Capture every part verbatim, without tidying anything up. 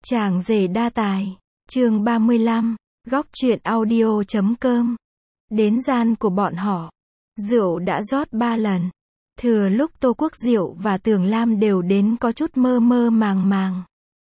Chàng rể đa tài, chương ba mươi lăm, góc truyện audio chấm com. Đến gian của bọn họ, rượu đã rót ba lần. Thừa lúc Tô Quốc Diệu và Tưởng Lam đều đến có chút mơ mơ màng màng.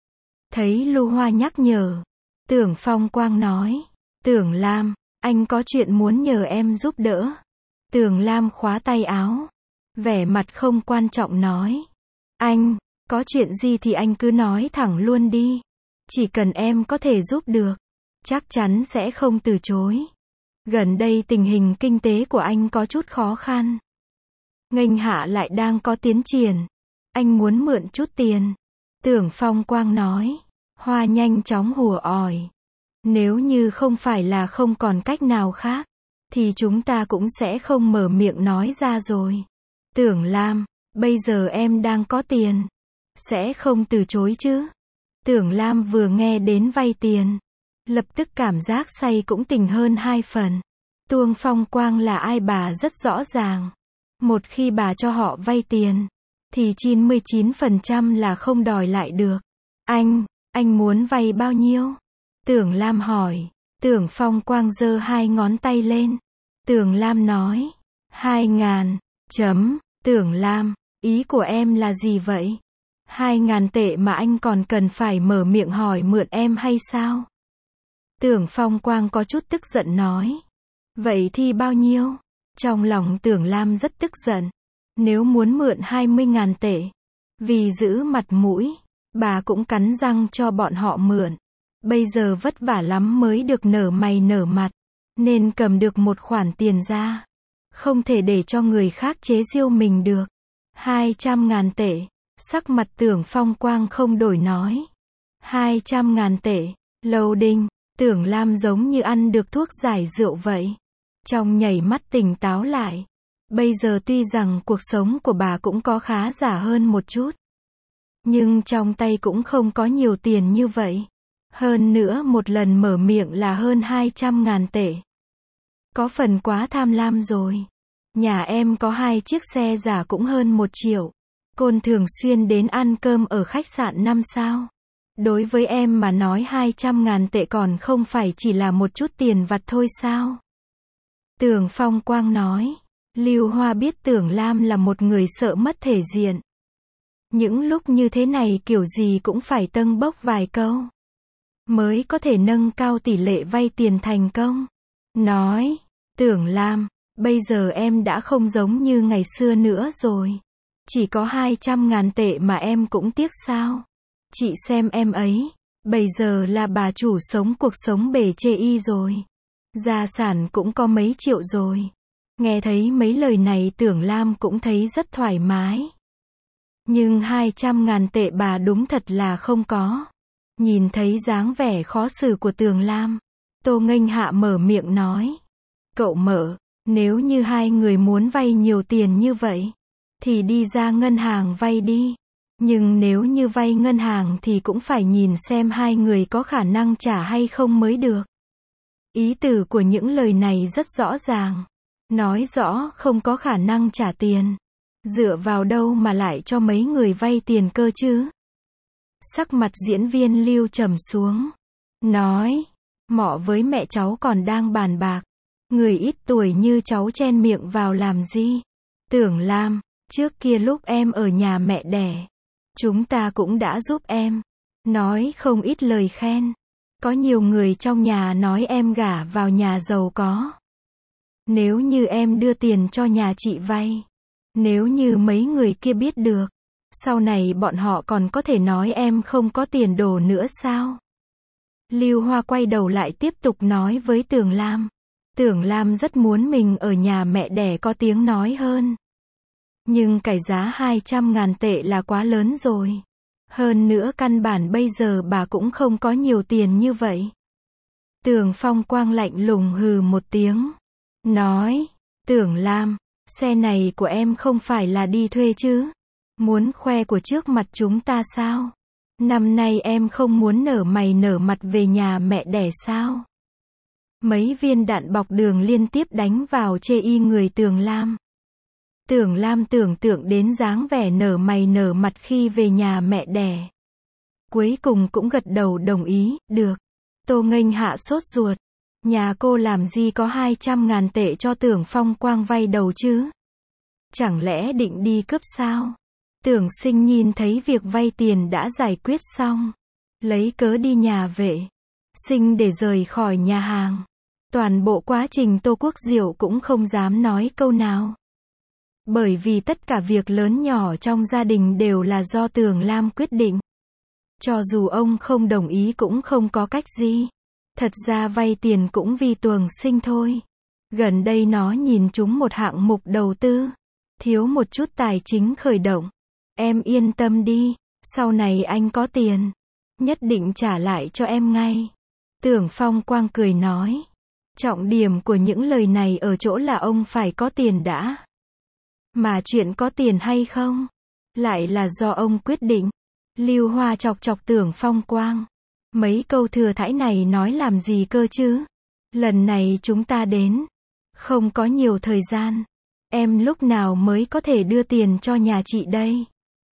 Thấy Lưu Hoa nhắc nhở, Tưởng Phong Quang nói, Tưởng Lam, anh có chuyện muốn nhờ em giúp đỡ. Tưởng Lam khóa tay áo, vẻ mặt không quan trọng nói, anh, có chuyện gì thì anh cứ nói thẳng luôn đi. Chỉ cần em có thể giúp được, chắc chắn sẽ không từ chối. Gần đây tình hình kinh tế của anh có chút khó khăn. Nghênh Hạ lại đang có tiến triển. Anh muốn mượn chút tiền. Tưởng Phong Quang nói. Hoa nhanh chóng hùa ỏi. Nếu như không phải là không còn cách nào khác, thì chúng ta cũng sẽ không mở miệng nói ra rồi. Tưởng Lam, bây giờ em đang có tiền, sẽ không từ chối chứ? Tưởng Lam vừa nghe đến vay tiền, lập tức cảm giác say cũng tỉnh hơn hai phần. Tuông Phong Quang là ai bà rất rõ ràng. Một khi bà cho họ vay tiền, thì chín mươi chín phần trăm là không đòi lại được. Anh, anh muốn vay bao nhiêu? Tưởng Lam hỏi. Tưởng Phong Quang giơ hai ngón tay lên. Tưởng Lam nói, hai ngàn, chấm, Tưởng Lam, ý của em là gì vậy? Hai ngàn tệ mà anh còn cần phải mở miệng hỏi mượn em hay sao? Tưởng Phong Quang có chút tức giận nói. Vậy thì bao nhiêu? Trong lòng Tưởng Lam rất tức giận. Nếu muốn mượn hai mươi ngàn tệ, vì giữ mặt mũi, bà cũng cắn răng cho bọn họ mượn. Bây giờ vất vả lắm mới được nở mày nở mặt, nên cầm được một khoản tiền ra. Không thể để cho người khác chế giễu mình được. Hai trăm ngàn tệ. Sắc mặt Tưởng Phong Quang không đổi nói. Hai trăm ngàn tệ. Lâu Đinh, Tưởng Lam giống như ăn được thuốc giải rượu vậy. Trong nhảy mắt tỉnh táo lại. Bây giờ tuy rằng cuộc sống của bà cũng có khá giả hơn một chút, nhưng trong tay cũng không có nhiều tiền như vậy. Hơn nữa một lần mở miệng là hơn hai trăm ngàn tệ. Có phần quá tham lam rồi. Nhà em có hai chiếc xe giả cũng hơn một triệu. Côn thường xuyên đến ăn cơm ở khách sạn năm sao. Đối với em mà nói hai trăm ngàn tệ còn không phải chỉ là một chút tiền vặt thôi sao? Tưởng Phong Quang nói. Lưu Hoa biết Tưởng Lam là một người sợ mất thể diện. Những lúc như thế này kiểu gì cũng phải tâng bốc vài câu, mới có thể nâng cao tỷ lệ vay tiền thành công. Nói, Tưởng Lam, bây giờ em đã không giống như ngày xưa nữa rồi. Chỉ có hai trăm ngàn tệ mà em cũng tiếc sao? Chị xem em ấy, bây giờ là bà chủ sống cuộc sống bề chê y rồi. Gia sản cũng có mấy triệu rồi. Nghe thấy mấy lời này Tưởng Lam cũng thấy rất thoải mái. Nhưng hai trăm ngàn tệ bà đúng thật là không có. Nhìn thấy dáng vẻ khó xử của Tưởng Lam, Tô Nghênh Hạ mở miệng nói. Cậu Mở, nếu như hai người muốn vay nhiều tiền như vậy, thì đi ra ngân hàng vay đi. Nhưng nếu như vay ngân hàng thì cũng phải nhìn xem hai người có khả năng trả hay không mới được. Ý tử của những lời này rất rõ ràng. Nói rõ không có khả năng trả tiền. Dựa vào đâu mà lại cho mấy người vay tiền cơ chứ? Sắc mặt diễn viên Lưu trầm xuống. Nói, mọ với mẹ cháu còn đang bàn bạc. Người ít tuổi như cháu chen miệng vào làm gì? Tưởng Lam, trước kia lúc em ở nhà mẹ đẻ, chúng ta cũng đã giúp em. Nói không ít lời khen. Có nhiều người trong nhà nói em gả vào nhà giàu có. Nếu như em đưa tiền cho nhà chị vay, nếu như mấy người kia biết được, sau này bọn họ còn có thể nói em không có tiền đồ nữa sao? Lưu Hoa quay đầu lại tiếp tục nói với Tưởng Lam. Tưởng Lam rất muốn mình ở nhà mẹ đẻ có tiếng nói hơn. Nhưng cái giá hai trăm ngàn tệ là quá lớn rồi. Hơn nữa căn bản bây giờ bà cũng không có nhiều tiền như vậy. Tưởng Phong Quang lạnh lùng hừ một tiếng. Nói, Tưởng Lam, xe này của em không phải là đi thuê chứ? Muốn khoe của trước mặt chúng ta sao? Năm nay em không muốn nở mày nở mặt về nhà mẹ đẻ sao? Mấy viên đạn bọc đường liên tiếp đánh vào chê y người Tưởng Lam. Tưởng Lam tưởng tượng đến dáng vẻ nở mày nở mặt khi về nhà mẹ đẻ. cuối cùng cũng gật đầu đồng ý, được. Tô Nghênh Hạ sốt ruột. Nhà cô làm gì có hai trăm ngàn tệ cho Tưởng Phong Quang vay đầu chứ? Chẳng lẽ định đi cướp sao? Tưởng Sinh nhìn thấy việc vay tiền đã giải quyết xong. Lấy cớ đi nhà vệ sinh để rời khỏi nhà hàng. Toàn bộ quá trình Tô Quốc Diệu cũng không dám nói câu nào. Bởi vì tất cả việc lớn nhỏ trong gia đình đều là do Tưởng Lam quyết định. Cho dù ông không đồng ý cũng không có cách gì. Thật ra vay tiền cũng vì Tưởng Sinh thôi. Gần đây nó nhìn trúng một hạng mục đầu tư. Thiếu một chút tài chính khởi động. Em yên tâm đi, sau này anh có tiền. Nhất định trả lại cho em ngay. Tưởng Phong Quang cười nói. Trọng điểm của những lời này ở chỗ là ông phải có tiền đã. Mà chuyện có tiền hay không, lại là do ông quyết định. Lưu Hoa chọc chọc Tưởng Phong Quang. Mấy câu thừa thãi này nói làm gì cơ chứ? Lần này chúng ta đến. Không có nhiều thời gian. Em lúc nào mới có thể đưa tiền cho nhà chị đây?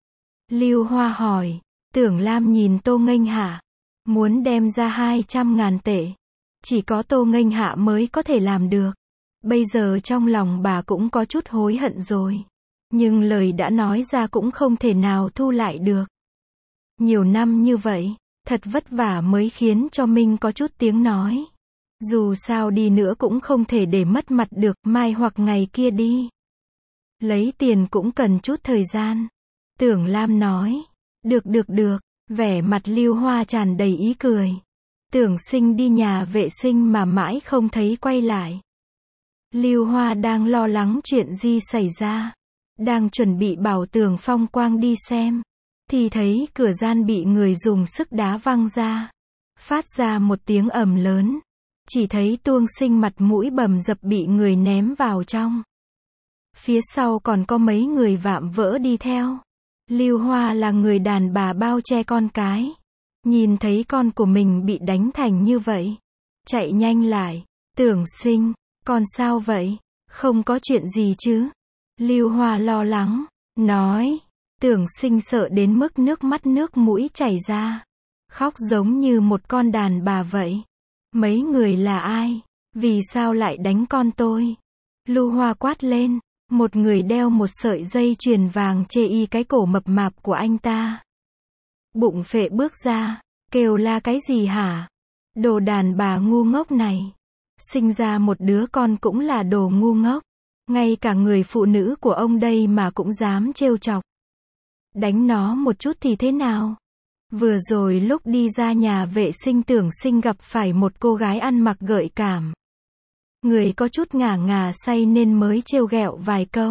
Lưu Hoa hỏi. Tưởng Lam nhìn Tô Nghênh Hạ. Muốn đem ra hai trăm ngàn tệ. Chỉ có Tô Nghênh Hạ mới có thể làm được. Bây giờ trong lòng bà cũng có chút hối hận rồi. Nhưng lời đã nói ra cũng không thể nào thu lại được. Nhiều năm như vậy, thật vất vả mới khiến cho Minh có chút tiếng nói. Dù sao đi nữa cũng không thể để mất mặt được, mai hoặc ngày kia đi. Lấy tiền cũng cần chút thời gian. Tưởng Lam nói. Được được được, vẻ mặt Lưu Hoa tràn đầy ý cười. Tưởng Sinh đi nhà vệ sinh mà mãi không thấy quay lại. Lưu Hoa đang lo lắng chuyện gì xảy ra. Đang chuẩn bị bảo Tưởng Phong Quang đi xem. Thì thấy cửa gian bị người dùng sức đá văng ra. Phát ra một tiếng ầm lớn. Chỉ thấy Tuông Sinh mặt mũi bầm dập bị người ném vào trong. Phía sau còn có mấy người vạm vỡ đi theo. Lưu Hoa là người đàn bà bao che con cái. Nhìn thấy con của mình bị đánh thành như vậy. Chạy nhanh lại. Tưởng Sinh, con sao vậy? Không có chuyện gì chứ? Lưu Hoa lo lắng. Nói. Tưởng Sinh sợ đến mức nước mắt nước mũi chảy ra. Khóc giống như một con đàn bà vậy. Mấy người là ai? Vì sao lại đánh con tôi? Lưu Hoa quát lên. Một người đeo một sợi dây chuyền vàng chê y cái cổ mập mạp của anh ta. Bụng phệ bước ra. Kêu la cái gì hả? Đồ đàn bà ngu ngốc này. Sinh ra một đứa con cũng là đồ ngu ngốc. Ngay cả người phụ nữ của ông đây mà cũng dám trêu chọc. Đánh nó một chút thì thế nào? Vừa rồi lúc đi ra nhà vệ sinh Tưởng Sinh gặp phải một cô gái ăn mặc gợi cảm. Người có chút ngả ngà say nên mới trêu ghẹo vài câu.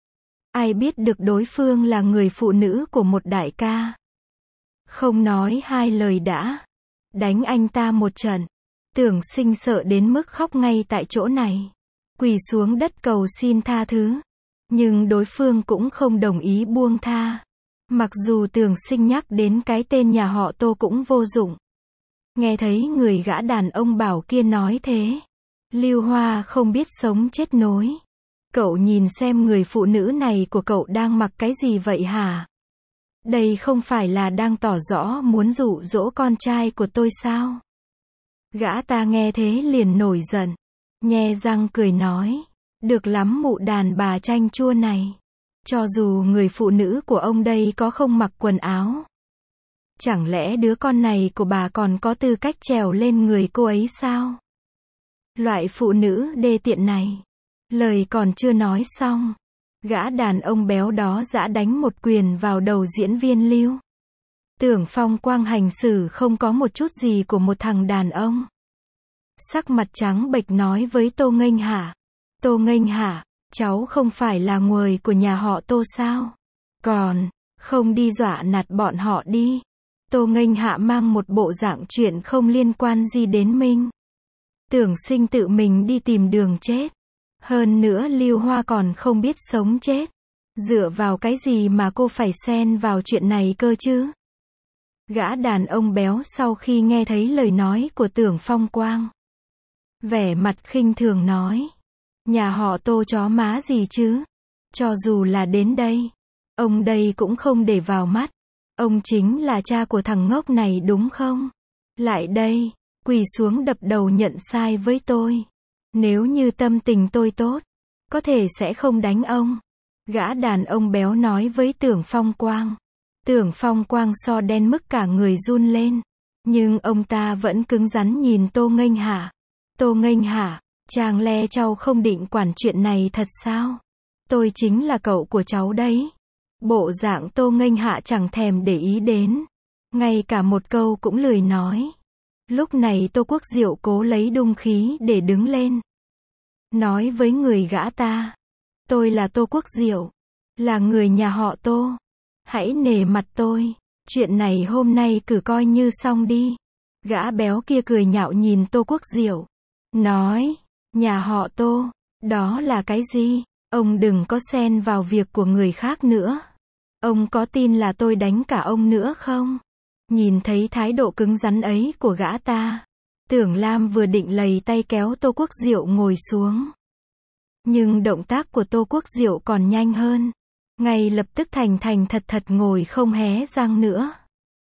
Ai biết được đối phương là người phụ nữ của một đại ca. Không nói hai lời đã. Đánh anh ta một trận. Tưởng Sinh sợ đến mức khóc ngay tại chỗ này. Quỳ xuống đất cầu xin tha thứ. Nhưng đối phương cũng không đồng ý buông tha. Mặc dù Tưởng Sinh nhắc đến cái tên nhà họ Tô cũng vô dụng. Nghe thấy người gã đàn ông bảo kia nói thế. Lưu Hoa không biết sống chết nối. Cậu nhìn xem người phụ nữ này của cậu đang mặc cái gì vậy hả? Đây không phải là đang tỏ rõ muốn dụ dỗ con trai của tôi sao? Gã ta nghe thế liền nổi giận. Nhe răng cười nói. Được lắm mụ đàn bà chanh chua này. Cho dù người phụ nữ của ông đây có không mặc quần áo. Chẳng lẽ đứa con này của bà còn có tư cách trèo lên người cô ấy sao? Loại phụ nữ đê tiện này. Lời còn chưa nói xong. Gã đàn ông béo đó giã đánh một quyền vào đầu diễn viên Lưu. Tưởng Phong Quang hành xử không có một chút gì của một thằng đàn ông. Sắc mặt trắng bệch nói với Tô Nghênh Hạ. Tô Nghênh Hạ, cháu không phải là nguồi của nhà họ Tô sao? Còn, không đi dọa nạt bọn họ đi. Tô Nghênh Hạ mang một bộ dạng chuyện không liên quan gì đến mình. Tưởng Sinh tự mình đi tìm đường chết. Hơn nữa Lưu Hoa còn không biết sống chết. Dựa vào cái gì mà cô phải xen vào chuyện này cơ chứ? Gã đàn ông béo sau khi nghe thấy lời nói của Tưởng Phong Quang. Vẻ mặt khinh thường nói. Nhà họ Tô chó má gì chứ? Cho dù là đến đây, ông đây cũng không để vào mắt. Ông chính là cha của thằng ngốc này đúng không? Lại đây, quỳ xuống đập đầu nhận sai với tôi. Nếu như tâm tình tôi tốt, có thể sẽ không đánh ông. Gã đàn ông béo nói với Tưởng Phong Quang. Tưởng Phong Quang so đen mức cả người run lên. Nhưng ông ta vẫn cứng rắn nhìn Tô Nghênh Hạ. Tô Nghênh Hạ, chàng le cháu không định quản chuyện này thật sao? Tôi chính là cậu của cháu đấy. Bộ dạng Tô Nghênh Hạ chẳng thèm để ý đến. Ngay cả một câu cũng lười nói. Lúc này Tô Quốc Diệu cố lấy đung khí để đứng lên. Nói với người gã ta. Tôi là Tô Quốc Diệu. Là người nhà họ Tô. Hãy nể mặt tôi. Chuyện này hôm nay cứ coi như xong đi. Gã béo kia cười nhạo nhìn Tô Quốc Diệu. Nói. Nhà họ Tô. Đó là cái gì? Ông đừng có xen vào việc của người khác nữa. Ông có tin là tôi đánh cả ông nữa không? Nhìn thấy thái độ cứng rắn ấy của gã ta. Tưởng Lam vừa định lầy tay kéo Tô Quốc Diệu ngồi xuống. Nhưng động tác của Tô Quốc Diệu còn nhanh hơn. Ngay lập tức thành thành thật thật ngồi không hé răng nữa.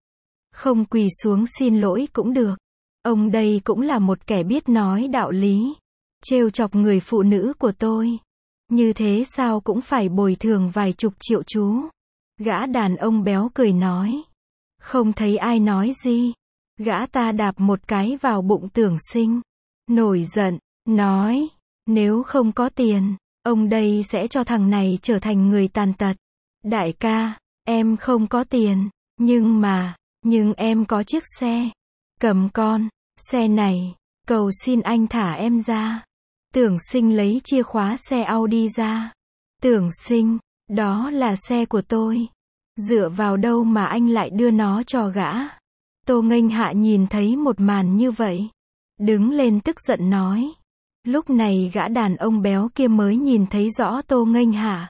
Không quỳ xuống xin lỗi cũng được. Ông đây cũng là một kẻ biết nói đạo lý. Trêu chọc người phụ nữ của tôi. Như thế sao cũng phải bồi thường vài chục triệu chú. Gã đàn ông béo cười nói. Không thấy ai nói gì. Gã ta đạp một cái vào bụng Tưởng Sinh. Nổi giận, nói. Nếu không có tiền, ông đây sẽ cho thằng này trở thành người tàn tật. Đại ca, em không có tiền. Nhưng mà, nhưng em có chiếc xe. Cầm con, xe này. Cầu xin anh thả em ra. Tưởng Sinh lấy chìa khóa xe Audi ra. Tưởng Sinh, đó là xe của tôi. Dựa vào đâu mà anh lại đưa nó cho gã? Tô Nghênh Hạ nhìn thấy một màn như vậy. Đứng lên tức giận nói. Lúc này gã đàn ông béo kia mới nhìn thấy rõ Tô Nghênh Hạ.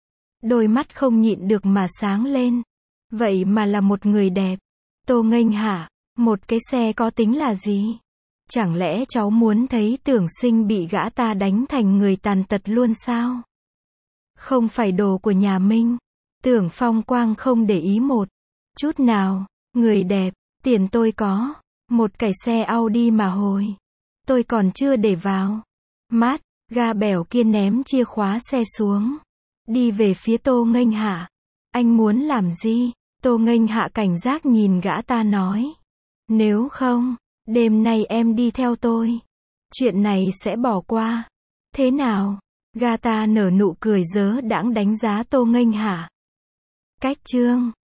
Đôi mắt không nhịn được mà sáng lên. Vậy mà là một người đẹp. Tô Nghênh Hạ, một cái xe có tính là gì? Chẳng lẽ cháu muốn thấy Tưởng Sinh bị gã ta đánh thành người tàn tật luôn sao? Không phải đồ của nhà Minh. Tưởng Phong Quang không để ý một chút nào. Người đẹp, tiền tôi có. Một cái xe Audi mà hồi. Tôi còn chưa để vào. Mát, ga bẻo kia ném chìa khóa xe xuống. Đi về phía Tô Nghênh Hạ. Anh muốn làm gì? Tô Nghênh Hạ cảnh giác nhìn gã ta nói. Nếu không, đêm nay em đi theo tôi. Chuyện này sẽ bỏ qua. Thế nào? Gã ta nở nụ cười dớ đãng đánh giá Tô Nghênh Hạ. Cách chương